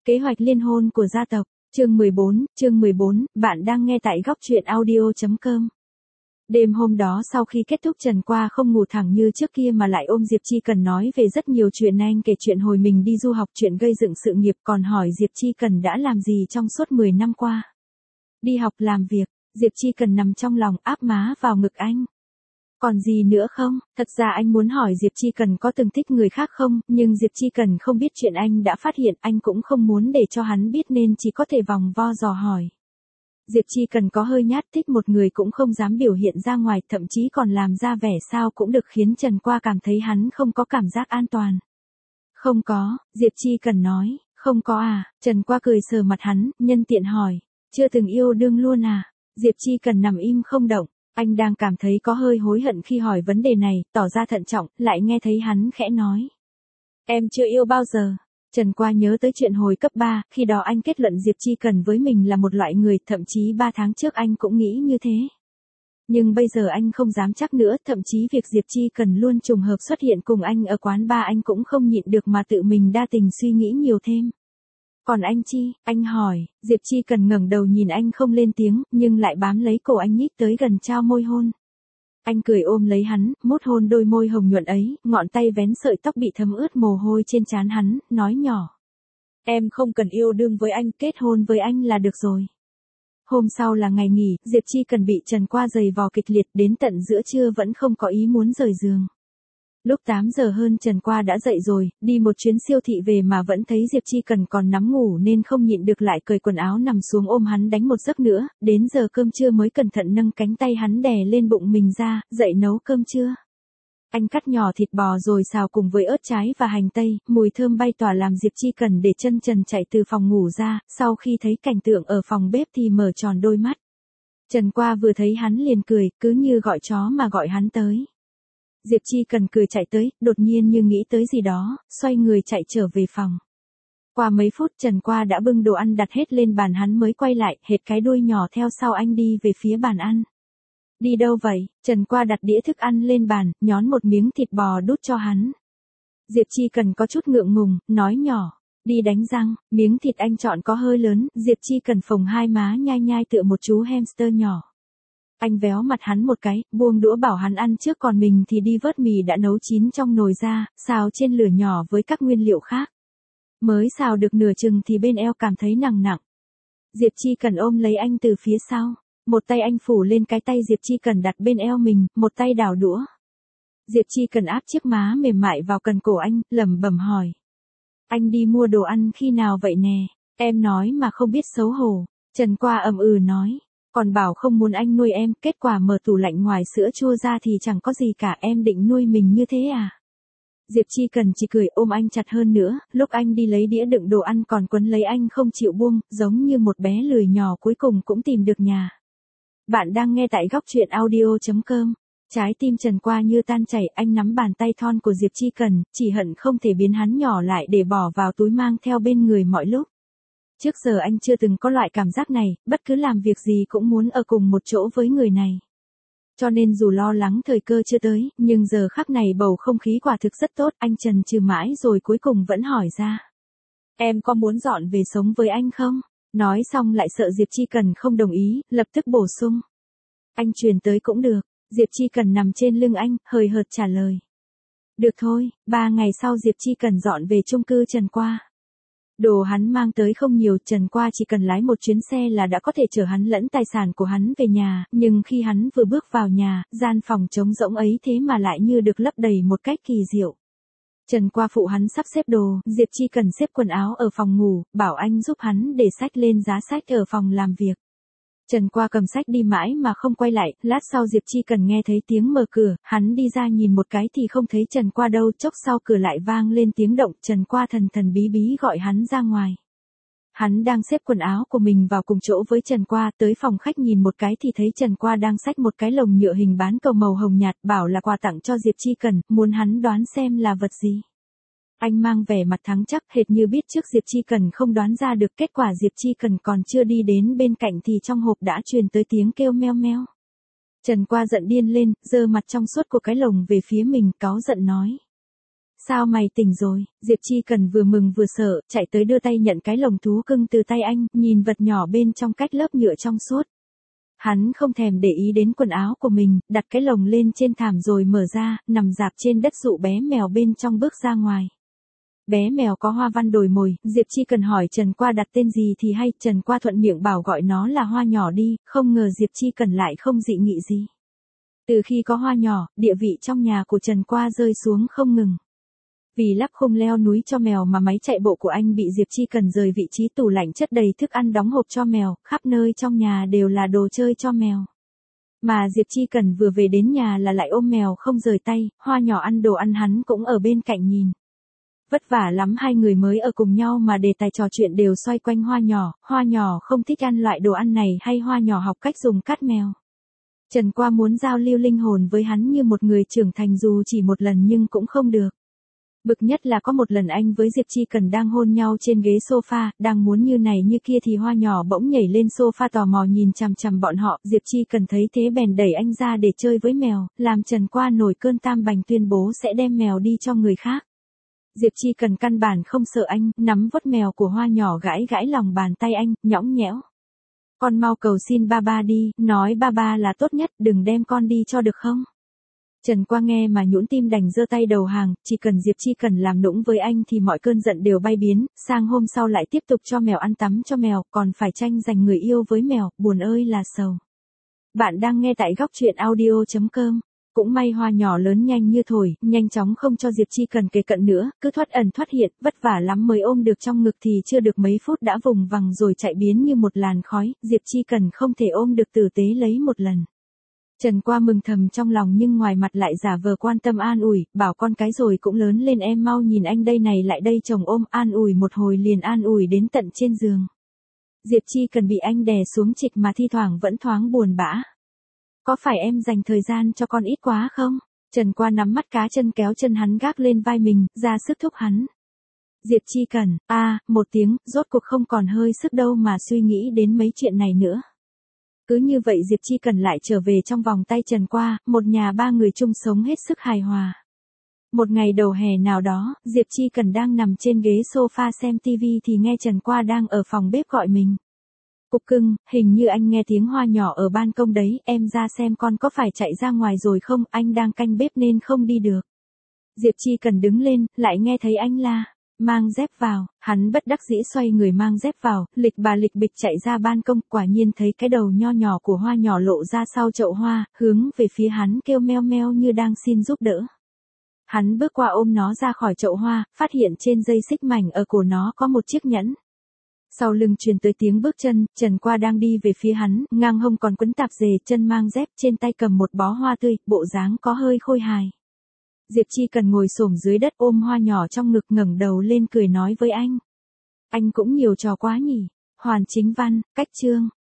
Kế hoạch liên hôn của gia tộc, chương 14, bạn đang nghe tại góc truyện audio.com. Đêm hôm đó sau khi kết thúc Trần Qua không ngủ thẳng như trước kia mà lại ôm Diệp Chi Cần nói về rất nhiều chuyện. Anh kể chuyện hồi mình đi du học, chuyện gây dựng sự nghiệp, còn hỏi Diệp Chi Cần đã làm gì trong suốt 10 năm qua. Đi học, làm việc, Diệp Chi Cần nằm trong lòng áp má vào ngực anh. Còn gì nữa không? Thật ra anh muốn hỏi Diệp Chi Cần có từng thích người khác không, nhưng Diệp Chi Cần không biết chuyện anh đã phát hiện, anh cũng không muốn để cho hắn biết nên chỉ có thể vòng vo dò hỏi. Diệp Chi Cần có hơi nhát, thích một người cũng không dám biểu hiện ra ngoài, thậm chí còn làm ra vẻ sao cũng được, khiến Trần Qua cảm thấy hắn không có cảm giác an toàn. Không có, Diệp Chi Cần nói, không có à? Trần Qua cười sờ mặt hắn, nhân tiện hỏi, chưa từng yêu đương luôn à? Diệp Chi Cần nằm im không động. Anh đang cảm thấy có hơi hối hận khi hỏi vấn đề này, tỏ ra thận trọng, lại nghe thấy hắn khẽ nói. Em chưa yêu bao giờ. Trần Qua nhớ tới chuyện hồi cấp 3, khi đó anh kết luận Diệp Chi Cần với mình là một loại người, thậm chí 3 tháng trước anh cũng nghĩ như thế. Nhưng bây giờ anh không dám chắc nữa, thậm chí việc Diệp Chi Cần luôn trùng hợp xuất hiện cùng anh ở quán bar anh cũng không nhịn được mà tự mình đa tình suy nghĩ nhiều thêm. Còn anh Chi, anh hỏi. Diệp Chi Cần ngẩng đầu nhìn anh không lên tiếng, nhưng lại bám lấy cổ anh nhích tới gần trao môi hôn. Anh cười ôm lấy hắn, mút hôn đôi môi hồng nhuận ấy, ngọn tay vén sợi tóc bị thấm ướt mồ hôi trên trán hắn, nói nhỏ. Em không cần yêu đương với anh, kết hôn với anh là được rồi. Hôm sau là ngày nghỉ, Diệp Chi Cần bị Trần Qua giày vò kịch liệt, đến tận giữa trưa vẫn không có ý muốn rời giường. Lúc 8 giờ hơn Trần Qua đã dậy rồi, đi một chuyến siêu thị về mà vẫn thấy Diệp Chi Cần còn nắm ngủ nên không nhịn được lại cởi quần áo nằm xuống ôm hắn đánh một giấc nữa, đến giờ cơm trưa mới cẩn thận nâng cánh tay hắn đè lên bụng mình ra, dậy nấu cơm trưa. Anh cắt nhỏ thịt bò rồi xào cùng với ớt trái và hành tây, mùi thơm bay tỏa làm Diệp Chi Cần để chân trần chạy từ phòng ngủ ra, sau khi thấy cảnh tượng ở phòng bếp thì mở tròn đôi mắt. Trần Qua vừa thấy hắn liền cười, cứ như gọi chó mà gọi hắn tới. Diệp Chi Cần cười chạy tới, đột nhiên như nghĩ tới gì đó, xoay người chạy trở về phòng. Qua mấy phút Trần Qua đã bưng đồ ăn đặt hết lên bàn, hắn mới quay lại, hệt cái đuôi nhỏ theo sau anh đi về phía bàn ăn. Đi đâu vậy? Trần Qua đặt đĩa thức ăn lên bàn, nhón một miếng thịt bò đút cho hắn. Diệp Chi Cần có chút ngượng ngùng, nói nhỏ, đi đánh răng. Miếng thịt anh chọn có hơi lớn, Diệp Chi Cần phồng hai má nhai nhai tựa một chú hamster nhỏ. Anh véo mặt hắn một cái, buông đũa bảo hắn ăn trước, còn mình thì đi vớt mì đã nấu chín trong nồi ra, xào trên lửa nhỏ với các nguyên liệu khác. Mới xào được nửa chừng thì bên eo cảm thấy nặng nặng. Diệp Chi Cần ôm lấy anh từ phía sau. Một tay anh phủ lên cái tay Diệp Chi Cần đặt bên eo mình, một tay đảo đũa. Diệp Chi Cần áp chiếc má mềm mại vào cần cổ anh, lẩm bẩm hỏi. Anh đi mua đồ ăn khi nào vậy nè? Em nói mà không biết xấu hổ. Trần Qua ậm ừ nói. Còn bảo không muốn anh nuôi em, kết quả mở tủ lạnh ngoài sữa chua ra thì chẳng có gì cả, em định nuôi mình như thế à? Diệp Chi Cần chỉ cười ôm anh chặt hơn nữa, lúc anh đi lấy đĩa đựng đồ ăn còn quấn lấy anh không chịu buông, giống như một bé lười nhỏ cuối cùng cũng tìm được nhà. Bạn đang nghe tại góc truyện audio.com. Trái tim Trần Qua như tan chảy, anh nắm bàn tay thon của Diệp Chi Cần, chỉ hận không thể biến hắn nhỏ lại để bỏ vào túi mang theo bên người mọi lúc. Trước giờ anh chưa từng có loại cảm giác này, bất cứ làm việc gì cũng muốn ở cùng một chỗ với người này. Cho nên dù lo lắng thời cơ chưa tới, nhưng giờ khắc này bầu không khí quả thực rất tốt, anh chần chừ mãi rồi cuối cùng vẫn hỏi ra. Em có muốn dọn về sống với anh không? Nói xong lại sợ Diệp Chi Cần không đồng ý, lập tức bổ sung. Anh truyền tới cũng được. Diệp Chi Cần nằm trên lưng anh, hời hợt trả lời. Được thôi. 3 ngày sau Diệp Chi Cần dọn về chung cư Trần Qua. Đồ hắn mang tới không nhiều, Trần Qua chỉ cần lái một chuyến xe là đã có thể chở hắn lẫn tài sản của hắn về nhà, nhưng khi hắn vừa bước vào nhà, gian phòng trống rỗng ấy thế mà lại như được lấp đầy một cách kỳ diệu. Trần Qua phụ hắn sắp xếp đồ, Diệp Chi Cần xếp quần áo ở phòng ngủ, bảo anh giúp hắn để sách lên giá sách ở phòng làm việc. Trần Qua cầm sách đi mãi mà không quay lại, lát sau Diệp Chi Cần nghe thấy tiếng mở cửa, hắn đi ra nhìn một cái thì không thấy Trần Qua đâu, chốc sau cửa lại vang lên tiếng động, Trần Qua thần thần bí bí gọi hắn ra ngoài. Hắn đang xếp quần áo của mình vào cùng chỗ với Trần Qua, tới phòng khách nhìn một cái thì thấy Trần Qua đang xách một cái lồng nhựa hình bán cầu màu hồng nhạt, bảo là quà tặng cho Diệp Chi Cần, muốn hắn đoán xem là vật gì. Anh mang vẻ mặt thắng chắc, hệt như biết trước Diệp Chi Cần không đoán ra được, kết quả Diệp Chi Cần còn chưa đi đến bên cạnh thì trong hộp đã truyền tới tiếng kêu meo meo. Trần Qua giận điên lên, giơ mặt trong suốt của cái lồng về phía mình, cáu giận nói. Sao mày tỉnh rồi? Diệp Chi Cần vừa mừng vừa sợ, chạy tới đưa tay nhận cái lồng thú cưng từ tay anh, nhìn vật nhỏ bên trong cách lớp nhựa trong suốt. Hắn không thèm để ý đến quần áo của mình, đặt cái lồng lên trên thảm rồi mở ra, nằm rạp trên đất dụ bé mèo bên trong bước ra ngoài. Bé mèo có hoa văn đồi mồi, Diệp Chi Cần hỏi Trần Qua đặt tên gì thì hay, Trần Qua thuận miệng bảo gọi nó là Hoa Nhỏ đi, không ngờ Diệp Chi Cần lại không dị nghị gì. Từ khi có Hoa Nhỏ, địa vị trong nhà của Trần Qua rơi xuống không ngừng. Vì lắp khung leo núi cho mèo mà máy chạy bộ của anh bị Diệp Chi Cần rời vị trí tủ lạnh chất đầy thức ăn đóng hộp cho mèo, khắp nơi trong nhà đều là đồ chơi cho mèo. Mà Diệp Chi Cần vừa về đến nhà là lại ôm mèo không rời tay, Hoa Nhỏ ăn đồ ăn hắn cũng ở bên cạnh nhìn. Vất vả lắm hai người mới ở cùng nhau mà đề tài trò chuyện đều xoay quanh Hoa Nhỏ không thích ăn loại đồ ăn này hay Hoa Nhỏ học cách dùng cát mèo. Trần Qua muốn giao lưu linh hồn với hắn như một người trưởng thành dù chỉ một lần nhưng cũng không được. Bực nhất là có một lần anh với Diệp Chi Cần đang hôn nhau trên ghế sofa, đang muốn như này như kia thì Hoa Nhỏ bỗng nhảy lên sofa tò mò nhìn chằm chằm bọn họ, Diệp Chi Cần thấy thế bèn đẩy anh ra để chơi với mèo, làm Trần Qua nổi cơn tam bành tuyên bố sẽ đem mèo đi cho người khác. Diệp Chi Cần căn bản không sợ anh, nắm vuốt mèo của Hoa Nhỏ gãi gãi lòng bàn tay anh, nhõng nhẽo. Con mau cầu xin ba ba đi, nói ba ba là tốt nhất, đừng đem con đi cho được không? Trần Qua nghe mà nhũn tim đành giơ tay đầu hàng, chỉ cần Diệp Chi Cần làm nũng với anh thì mọi cơn giận đều bay biến, sang hôm sau lại tiếp tục cho mèo ăn tắm cho mèo, còn phải tranh giành người yêu với mèo, buồn ơi là sầu. Bạn đang nghe tại góc truyện audio.com. Cũng may Hoa Nhỏ lớn nhanh như thổi, nhanh chóng không cho Diệp Chi Cần kề cận nữa, cứ thoát ẩn thoát hiện, vất vả lắm mới ôm được trong ngực thì chưa được mấy phút đã vùng vằng rồi chạy biến như một làn khói, Diệp Chi Cần không thể ôm được tử tế lấy một lần. Trần Qua mừng thầm trong lòng nhưng ngoài mặt lại giả vờ quan tâm an ủi, bảo con cái rồi cũng lớn lên em mau nhìn anh đây này lại đây chồng ôm an ủi một hồi liền an ủi đến tận trên giường. Diệp Chi Cần bị anh đè xuống trịch mà thi thoảng vẫn thoáng buồn bã. Có phải em dành thời gian cho con ít quá không? Trần Qua nắm mắt cá chân kéo chân hắn gác lên vai mình, ra sức thúc hắn. Diệp Chi Cần, một tiếng, rốt cuộc không còn hơi sức đâu mà suy nghĩ đến mấy chuyện này nữa. Cứ như vậy Diệp Chi Cần lại trở về trong vòng tay Trần Qua, một nhà ba người chung sống hết sức hài hòa. Một ngày đầu hè nào đó, Diệp Chi Cần đang nằm trên ghế sofa xem TV thì nghe Trần Qua đang ở phòng bếp gọi mình. Cục cưng, hình như anh nghe tiếng Hoa Nhỏ ở ban công đấy, em ra xem con có phải chạy ra ngoài rồi không, anh đang canh bếp nên không đi được. Diệp Chi Cần đứng lên, lại nghe thấy anh la, mang dép vào, hắn bất đắc dĩ xoay người mang dép vào, lịch bà lịch bịch chạy ra ban công, quả nhiên thấy cái đầu nho nhỏ của Hoa Nhỏ lộ ra sau chậu hoa, hướng về phía hắn kêu meo meo như đang xin giúp đỡ. Hắn bước qua ôm nó ra khỏi chậu hoa, phát hiện trên dây xích mảnh ở cổ nó có một chiếc nhẫn. Sau lưng truyền tới tiếng bước chân, Trần Qua đang đi về phía hắn, ngang hông còn quấn tạp dề, chân mang dép, trên tay cầm một bó hoa tươi, bộ dáng có hơi khôi hài. Diệp Chi Cần ngồi xổm dưới đất ôm Hoa Nhỏ trong ngực ngẩng đầu lên cười nói với anh. Anh cũng nhiều trò quá nhỉ. Hoàn Chính Văn, cách chương.